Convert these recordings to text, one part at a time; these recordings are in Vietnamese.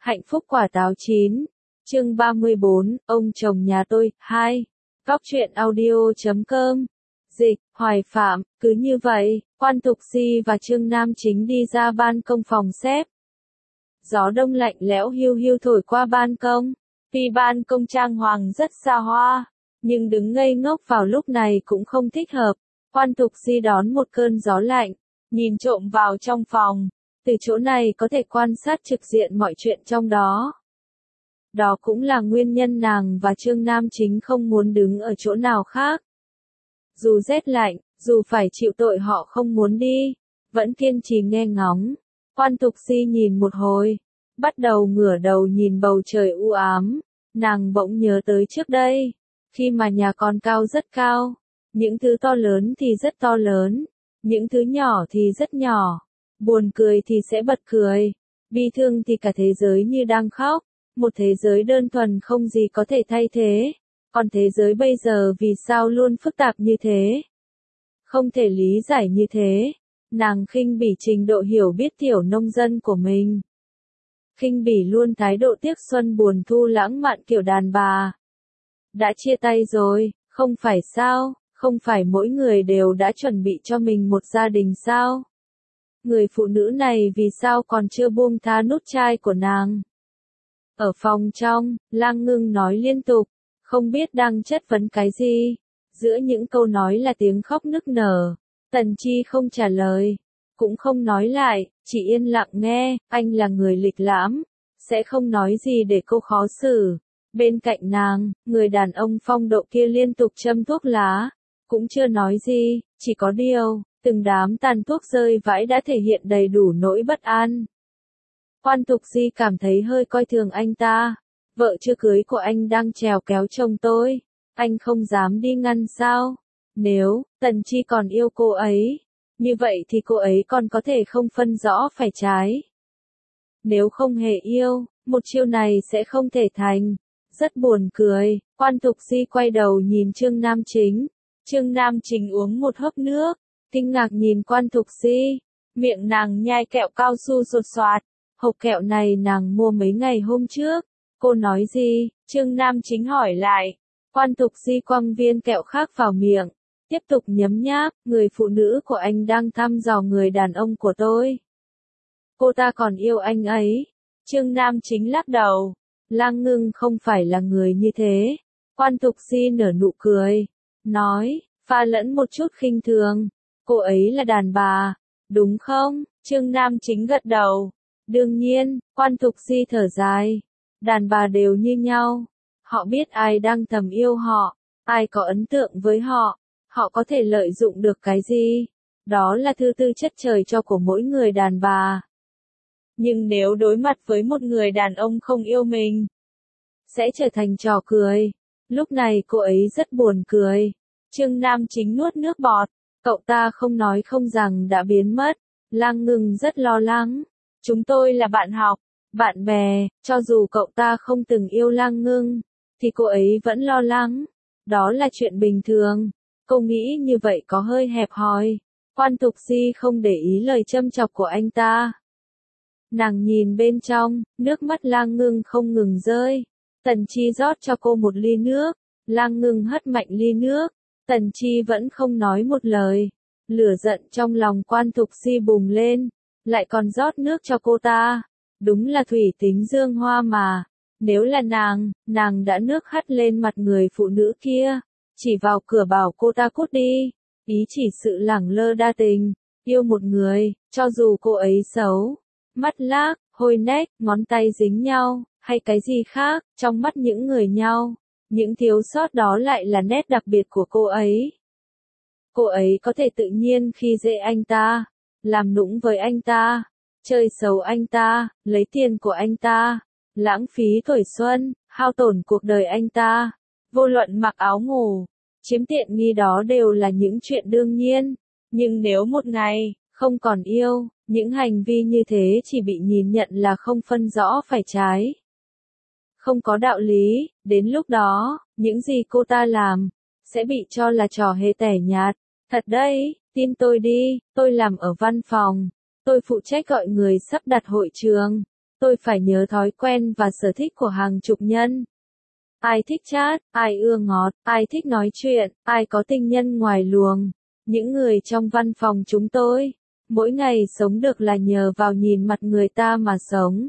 Hạnh phúc quả táo chín. Chương 34, ông chồng nhà tôi, 2. Góc truyện audio.com. Dịch, Hoài Phạm, cứ như vậy, Quan Tục Si và Trương Nam Chính đi ra ban công phòng xếp. Gió đông lạnh lẽo hiu hiu thổi qua ban công. Tuy ban công trang hoàng rất xa hoa, nhưng đứng ngây ngốc vào lúc này cũng không thích hợp. Quan Tục Si đón một cơn gió lạnh, nhìn trộm vào trong phòng. Từ chỗ này có thể quan sát trực diện mọi chuyện trong đó. Đó cũng là nguyên nhân nàng và Trương Nam Chính không muốn đứng ở chỗ nào khác. Dù rét lạnh, dù phải chịu tội họ không muốn đi, vẫn kiên trì nghe ngóng. Quan Tục Si nhìn một hồi, bắt đầu ngửa đầu nhìn bầu trời u ám. Nàng bỗng nhớ tới trước đây, khi mà nhà con cao rất cao, những thứ to lớn thì rất to lớn, những thứ nhỏ thì rất nhỏ, buồn cười thì sẽ bật cười, bi thương thì cả thế giới như đang khóc, một thế giới đơn thuần không gì có thể thay thế. Còn thế giới bây giờ vì sao luôn phức tạp như thế? Không thể lý giải như thế. Nàng khinh bỉ trình độ hiểu biết tiểu nông dân của mình. Khinh bỉ luôn thái độ tiếc xuân buồn thu lãng mạn kiểu đàn bà. Đã chia tay rồi, không phải sao, không phải mỗi người đều đã chuẩn bị cho mình một gia đình sao? Người phụ nữ này vì sao còn chưa buông tha nút chai của nàng? Ở phòng trong, Lang Ngưng nói liên tục, không biết đang chất vấn cái gì. Giữa những câu nói là tiếng khóc nức nở. Tần Chi không trả lời, cũng không nói lại, chỉ yên lặng nghe. Anh là người lịch lãm, sẽ không nói gì để cô khó xử. Bên cạnh nàng, người đàn ông phong độ kia liên tục châm thuốc lá, cũng chưa nói gì, chỉ có điều, từng đám tàn thuốc rơi vãi đã thể hiện đầy đủ nỗi bất an. Quan Tục Si cảm thấy hơi coi thường anh ta. Vợ chưa cưới của anh đang trèo kéo chồng tôi, anh không dám đi ngăn sao? Nếu Tần Chi còn yêu cô ấy, như vậy thì cô ấy còn có thể không phân rõ phải trái. Nếu không hề yêu, một chiêu này sẽ không thể thành. Rất buồn cười. Quan Tục Si quay đầu nhìn Trương Nam Chính. Trương Nam Chính uống một hớp nước, kinh ngạc nhìn Quan Tục Si. Miệng nàng nhai kẹo cao su sột soạt. Hộp kẹo này nàng mua mấy ngày hôm trước. Cô nói gì? Trương Nam Chính hỏi lại. Quan Tục Si quăng viên kẹo khác vào miệng, tiếp tục nhấm nháp. Người phụ nữ của anh đang thăm dò người đàn ông của tôi. Cô ta còn yêu anh ấy. Trương Nam Chính lắc đầu. Lang Ngưng không phải là người như thế. Quan Tục Si nở nụ cười, nói, pha lẫn một chút khinh thường. Cô ấy là đàn bà, đúng không? Trương Nam Chính gật đầu. Đương nhiên. Quan Tục Si thở dài. Đàn bà đều như nhau. Họ biết ai đang thầm yêu họ, ai có ấn tượng với họ, họ có thể lợi dụng được cái gì. Đó là thứ tư chất trời cho của mỗi người đàn bà. Nhưng nếu đối mặt với một người đàn ông không yêu mình, sẽ trở thành trò cười. Lúc này cô ấy rất buồn cười. Trương Nam Chính nuốt nước bọt. Cậu ta không nói không rằng đã biến mất. Lang Ngưng rất lo lắng. Chúng tôi là bạn học, bạn bè, cho dù cậu ta không từng yêu Lang Ngưng, thì cô ấy vẫn lo lắng. Đó là chuyện bình thường. Cô nghĩ như vậy có hơi hẹp hòi. Quan Tục Si không để ý lời châm chọc của anh ta. Nàng nhìn bên trong, nước mắt Lang Ngưng không ngừng rơi. Tần Chi rót cho cô một ly nước. Lang Ngưng hất mạnh ly nước. Tần Chi vẫn không nói một lời. Lửa giận trong lòng Quan Tục Si bùng lên, lại còn rót nước cho cô ta. Đúng là thủy tính dương hoa mà. Nếu là nàng đã nước hắt lên mặt người phụ nữ kia, chỉ vào cửa bảo cô ta cút đi. Ý chỉ sự lẳng lơ đa tình, yêu một người, cho dù cô ấy xấu, mắt lác, hôi nách, ngón tay dính nhau, hay cái gì khác, trong mắt những người nhau, những thiếu sót đó lại là nét đặc biệt của cô ấy. Cô ấy có thể tự nhiên khi dễ anh ta, làm nũng với anh ta, chơi xấu anh ta, lấy tiền của anh ta, lãng phí tuổi xuân, hao tổn cuộc đời anh ta, vô luận mặc áo ngủ, chiếm tiện nghi đó đều là những chuyện đương nhiên. Nhưng nếu một ngày, không còn yêu, những hành vi như thế chỉ bị nhìn nhận là không phân rõ phải trái. Không có đạo lý, đến lúc đó, những gì cô ta làm, sẽ bị cho là trò hề tẻ nhạt. Thật đấy, tin tôi đi, tôi làm ở văn phòng, tôi phụ trách gọi người sắp đặt hội trường. Tôi phải nhớ thói quen và sở thích của hàng chục nhân. Ai thích chat, ai ưa ngọt, ai thích nói chuyện, ai có tình nhân ngoài luồng. Những người trong văn phòng chúng tôi, mỗi ngày sống được là nhờ vào nhìn mặt người ta mà sống.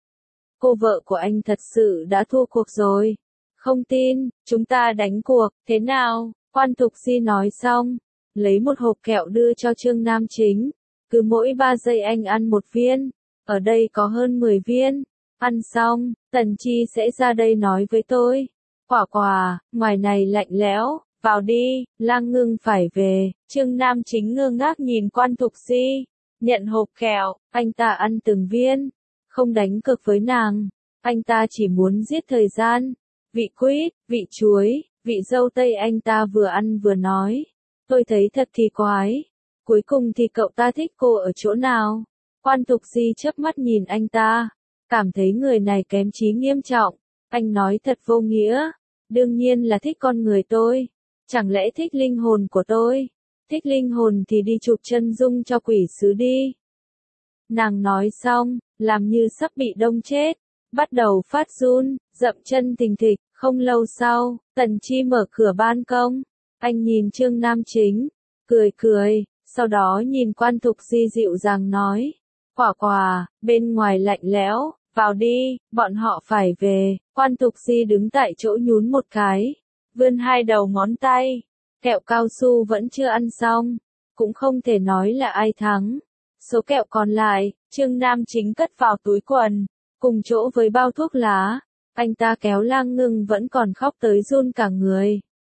Cô vợ của anh thật sự đã thua cuộc rồi. Không tin, chúng ta đánh cuộc, thế nào? Quan Thục Di nói xong, lấy một hộp kẹo đưa cho Trương Nam Chính. Cứ mỗi 3 giây anh ăn một viên, ở đây có hơn 10 viên. Ăn xong, Tần Chi sẽ ra đây nói với tôi. Quả quả, ngoài này lạnh lẽo, vào đi, Lang Ngưng phải về. Trương Nam Chính ngơ ngác nhìn Quan Thục Di, nhận hộp kẹo, anh ta ăn từng viên, không đánh cược với nàng, anh ta chỉ muốn giết thời gian. Vị quýt, vị chuối, vị dâu tây anh ta vừa ăn vừa nói. Tôi thấy thật kỳ quái. Cuối cùng thì cậu ta thích cô ở chỗ nào? Quan Thục Di chớp mắt nhìn anh ta, cảm thấy người này kém trí nghiêm trọng. Anh nói thật vô nghĩa. Đương nhiên là thích con người tôi. Chẳng lẽ thích linh hồn của tôi? Thích linh hồn thì đi chụp chân dung cho quỷ sứ đi. Nàng nói xong, làm như sắp bị đông chết, bắt đầu phát run, dậm chân thình thịch. Không lâu sau, Tần Chi mở cửa ban công. Anh nhìn Trương Nam Chính, cười cười, sau đó nhìn Quan Thục Di dịu dàng nói. Quả quả, bên ngoài lạnh lẽo, vào đi, bọn họ phải về. Quan Thục Di đứng tại chỗ nhún một cái, vươn 2 đầu ngón tay. Kẹo cao su vẫn chưa ăn xong, cũng không thể nói là ai thắng. Số kẹo còn lại, Trương Nam Chính cất vào túi quần, cùng chỗ với bao thuốc lá. Anh ta kéo Lang Ngưng vẫn còn khóc tới run cả người.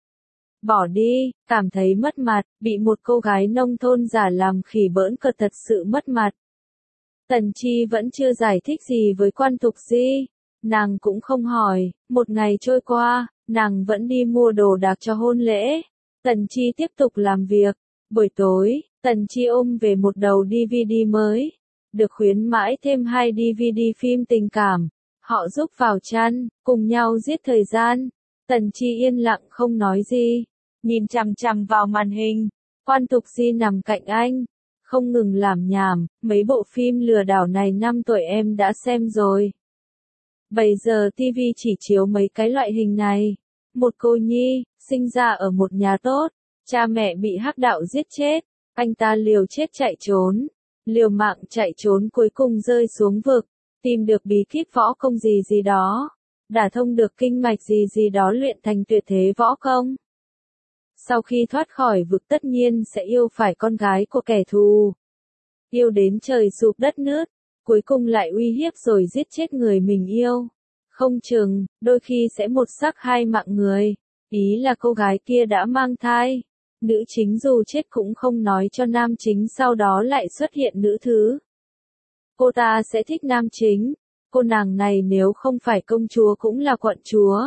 Bỏ đi, cảm thấy mất mặt, bị một cô gái nông thôn giả làm khỉ bỡn cợt thật sự mất mặt. Tần Chi vẫn chưa giải thích gì với Quan Thục Di, nàng cũng không hỏi. Một ngày trôi qua, nàng vẫn đi mua đồ đạc cho hôn lễ. Tần Chi tiếp tục làm việc. Buổi tối, Tần Chi ôm về một đầu DVD mới, được khuyến mãi thêm 2 DVD phim tình cảm. Họ giúp vào chăn, cùng nhau giết thời gian. Tần Chi yên lặng không nói gì, nhìn chằm chằm vào màn hình. Quan Thục Di nằm cạnh anh, không ngừng làm nhảm, mấy bộ phim lừa đảo này 5 tuổi em đã xem rồi. Bây giờ TV chỉ chiếu mấy cái loại hình này. Một cô nhi, sinh ra ở một nhà tốt, cha mẹ bị hắc đạo giết chết, anh ta liều chết chạy trốn, liều mạng chạy trốn cuối cùng rơi xuống vực, tìm được bí kíp võ công gì gì đó, đả thông được kinh mạch gì gì đó luyện thành tuyệt thế võ công. Sau khi thoát khỏi vực tất nhiên sẽ yêu phải con gái của kẻ thù. Yêu đến trời sụp đất nứt, cuối cùng lại uy hiếp rồi giết chết người mình yêu. Không chừng, đôi khi sẽ một xác 2 mạng người. Ý là cô gái kia đã mang thai. Nữ chính dù chết cũng không nói cho nam chính, sau đó lại xuất hiện nữ thứ. Cô ta sẽ thích nam chính. Cô nàng này nếu không phải công chúa cũng là quận chúa.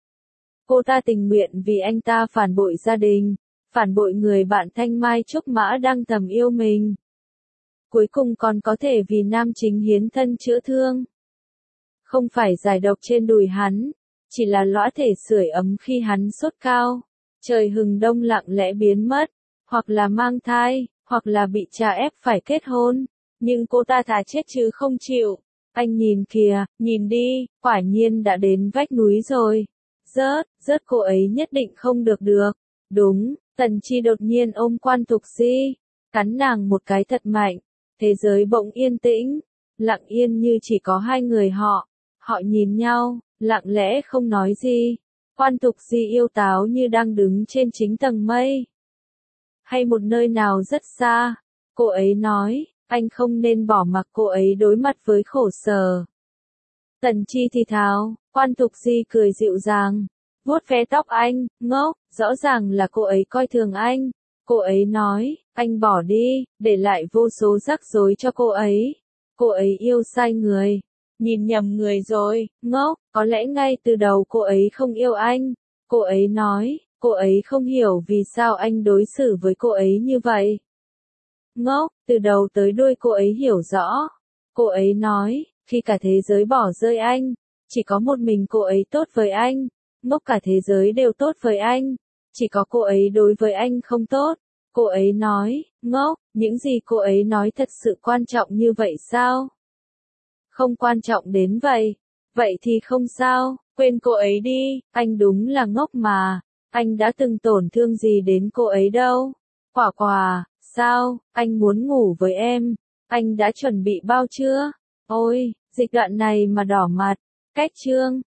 Cô ta tình nguyện vì anh ta phản bội gia đình, phản bội người bạn thanh mai trúc mã đang thầm yêu mình. Cuối cùng còn có thể vì nam chính hiến thân chữa thương. Không phải giải độc trên đùi hắn, chỉ là lõa thể sưởi ấm khi hắn sốt cao. Trời hừng đông lặng lẽ biến mất, hoặc là mang thai, hoặc là bị cha ép phải kết hôn. Nhưng cô ta thà chết chứ không chịu. Anh nhìn kìa, nhìn đi, quả nhiên đã đến vách núi rồi. Rớt cô ấy nhất định không được được. Đúng, Tần Chi đột nhiên ôm Quan Thục Di, cắn nàng một cái thật mạnh. Thế giới bỗng yên tĩnh, lặng yên như chỉ có 2 người họ. Họ nhìn nhau, lặng lẽ không nói gì. Quan Thục Di yêu táo như đang đứng trên chính tầng mây, hay một nơi nào rất xa. Cô ấy nói, anh không nên bỏ mặc cô ấy đối mặt với khổ sở. Tần Chi thì thào, Quan Thục Di cười dịu dàng, vuốt ve tóc anh, ngốc, rõ ràng là cô ấy coi thường anh. Cô ấy nói, anh bỏ đi, để lại vô số rắc rối cho cô ấy. Cô ấy yêu sai người, nhìn nhầm người rồi, ngốc, có lẽ ngay từ đầu cô ấy không yêu anh. Cô ấy nói, cô ấy không hiểu vì sao anh đối xử với cô ấy như vậy. Ngốc, từ đầu tới đuôi cô ấy hiểu rõ. Cô ấy nói, khi cả thế giới bỏ rơi anh, chỉ có một mình cô ấy tốt với anh. Ngốc, cả thế giới đều tốt với anh, chỉ có cô ấy đối với anh không tốt. Cô ấy nói, ngốc, những gì cô ấy nói thật sự quan trọng như vậy sao? Không quan trọng đến vậy. Vậy thì không sao, quên cô ấy đi, anh đúng là ngốc mà. Anh đã từng tổn thương gì đến cô ấy đâu. Quả quả, sao, anh muốn ngủ với em. Anh đã chuẩn bị bao chưa? Ôi, Dịch đoạn này mà đỏ mặt. Cách chương